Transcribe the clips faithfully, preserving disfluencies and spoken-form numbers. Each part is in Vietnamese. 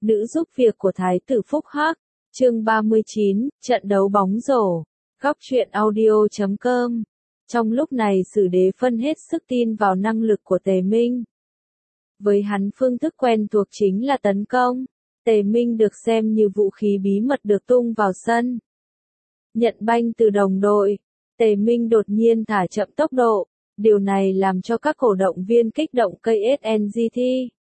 Nữ giúp việc của Thái tử Phúc Hắc, chương ba mươi chín, trận đấu bóng rổ, góc truyện audio chấm com. Trong lúc này Sử Đế phân hết sức tin vào năng lực của Tề Minh. Với hắn phương thức quen thuộc chính là tấn công, Tề Minh được xem như vũ khí bí mật được tung vào sân. Nhận banh từ đồng đội, Tề Minh đột nhiên thả chậm tốc độ, điều này làm cho các cổ động viên kích động ca ét en giê tê.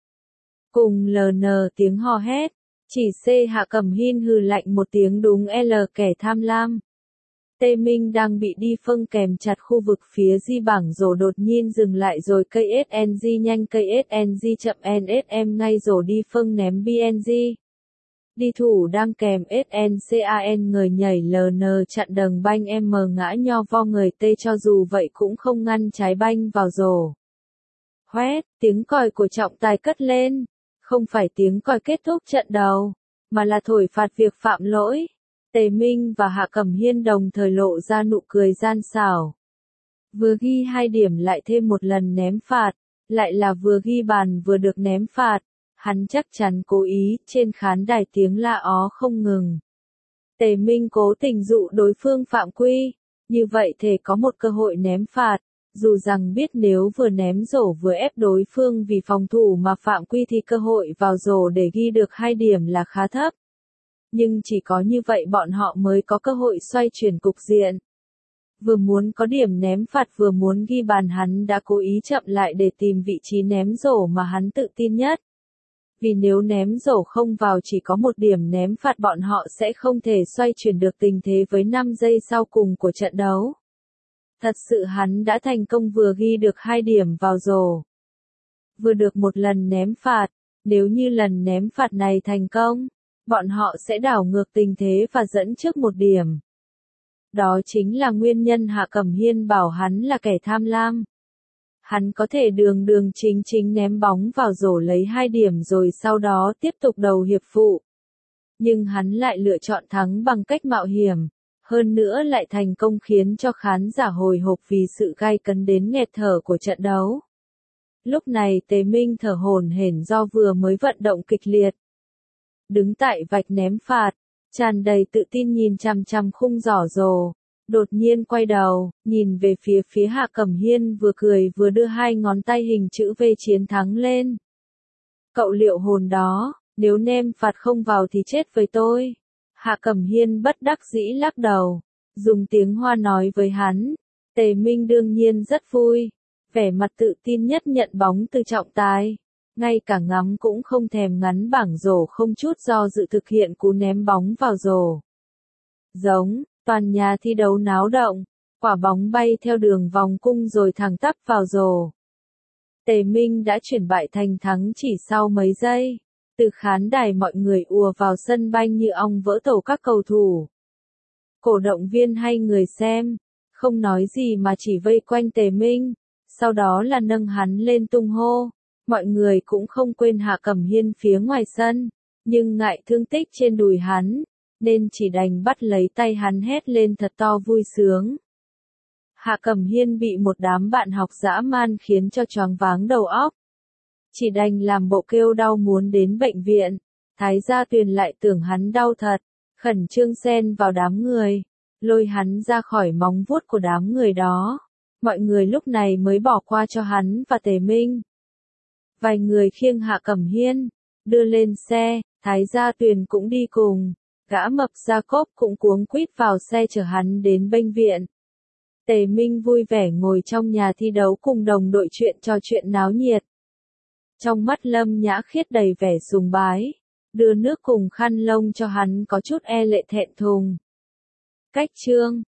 Cùng lờ nờ tiếng hò hét, chỉ C Hạ Cẩm Hiên hừ lạnh một tiếng đúng L kẻ tham lam. Tề Minh đang bị đi phân kèm chặt khu vực phía di bảng rổ đột nhiên dừng lại rồi ca ét en giê nhanh ca ét en giê chậm en ét em ngay rổ đi phân ném bê en giê. Đi thủ đang kèm ét en can người nhảy lờ nờ chặn đầng banh M ngã nho vo người T cho dù vậy cũng không ngăn trái banh vào rổ. Hoét, tiếng còi của trọng tài cất lên, không phải tiếng còi kết thúc trận đấu, mà là thổi phạt việc phạm lỗi. Tề Minh và Hạ Cẩm Hiên đồng thời lộ ra nụ cười gian xảo. Vừa ghi hai điểm lại thêm một lần ném phạt, lại là vừa ghi bàn vừa được ném phạt. Hắn chắc chắn cố ý, trên khán đài tiếng la ó không ngừng. Tề Minh cố tình dụ đối phương phạm quy, như vậy thể có một cơ hội ném phạt, dù rằng biết nếu vừa ném rổ vừa ép đối phương vì phòng thủ mà phạm quy thì cơ hội vào rổ để ghi được hai điểm là khá thấp. Nhưng chỉ có như vậy bọn họ mới có cơ hội xoay chuyển cục diện. Vừa muốn có điểm ném phạt vừa muốn ghi bàn hắn đã cố ý chậm lại để tìm vị trí ném rổ mà hắn tự tin nhất. Vì nếu ném rổ không vào chỉ có một điểm ném phạt bọn họ sẽ không thể xoay chuyển được tình thế với năm giây sau cùng của trận đấu. Thật sự hắn đã thành công vừa ghi được hai điểm vào rổ. Vừa được một lần ném phạt, nếu như lần ném phạt này thành công, bọn họ sẽ đảo ngược tình thế và dẫn trước một điểm. Đó chính là nguyên nhân Hạ Cẩm Hiên bảo hắn là kẻ tham lam. Hắn có thể đường đường chính chính ném bóng vào rổ lấy hai điểm rồi sau đó tiếp tục đầu hiệp phụ. Nhưng hắn lại lựa chọn thắng bằng cách mạo hiểm, hơn nữa lại thành công khiến cho khán giả hồi hộp vì sự gay cấn đến nghẹt thở của trận đấu. Lúc này Tề Minh thở hổn hển do vừa mới vận động kịch liệt. Đứng tại vạch ném phạt, tràn đầy tự tin nhìn chằm chằm khung giỏ rổ. Đột nhiên quay đầu, nhìn về phía phía Hạ Cẩm Hiên vừa cười vừa đưa hai ngón tay hình chữ V chiến thắng lên. Cậu liệu hồn đó, nếu ném phạt không vào thì chết với tôi. Hạ Cẩm Hiên bất đắc dĩ lắc đầu, dùng tiếng Hoa nói với hắn. Tề Minh đương nhiên rất vui, vẻ mặt tự tin nhất nhận bóng từ trọng tài. Ngay cả ngắm cũng không thèm ngắn bảng rổ không chút do dự thực hiện cú ném bóng vào rổ. Giống. Toàn nhà thi đấu náo động, quả bóng bay theo đường vòng cung rồi thẳng tắp vào rổ. Tề Minh đã chuyển bại thành thắng chỉ sau mấy giây. Từ khán đài mọi người ùa vào sân banh như ong vỡ tổ các cầu thủ. Cổ động viên hay người xem, không nói gì mà chỉ vây quanh Tề Minh, sau đó là nâng hắn lên tung hô. Mọi người cũng không quên Hạ Cẩm Hiên phía ngoài sân, nhưng ngại thương tích trên đùi hắn, nên chỉ đành bắt lấy tay hắn hét lên thật to vui sướng. Hạ Cẩm Hiên bị một đám bạn học dã man khiến cho choáng váng đầu óc. Chỉ đành làm bộ kêu đau muốn đến bệnh viện, Thái Gia Tuyền lại tưởng hắn đau thật, khẩn trương xen vào đám người, lôi hắn ra khỏi móng vuốt của đám người đó. Mọi người lúc này mới bỏ qua cho hắn và Tề Minh. Vài người khiêng Hạ Cẩm Hiên, đưa lên xe, Thái Gia Tuyền cũng đi cùng. Gã mập Jacob cũng cuống quýt vào xe chở hắn đến bệnh viện. Tề Minh vui vẻ ngồi trong nhà thi đấu cùng đồng đội chuyện trò chuyện náo nhiệt. Trong mắt Lâm Nhã Khiết đầy vẻ sùng bái, đưa nước cùng khăn lông cho hắn có chút e lệ thẹn thùng. Cách chương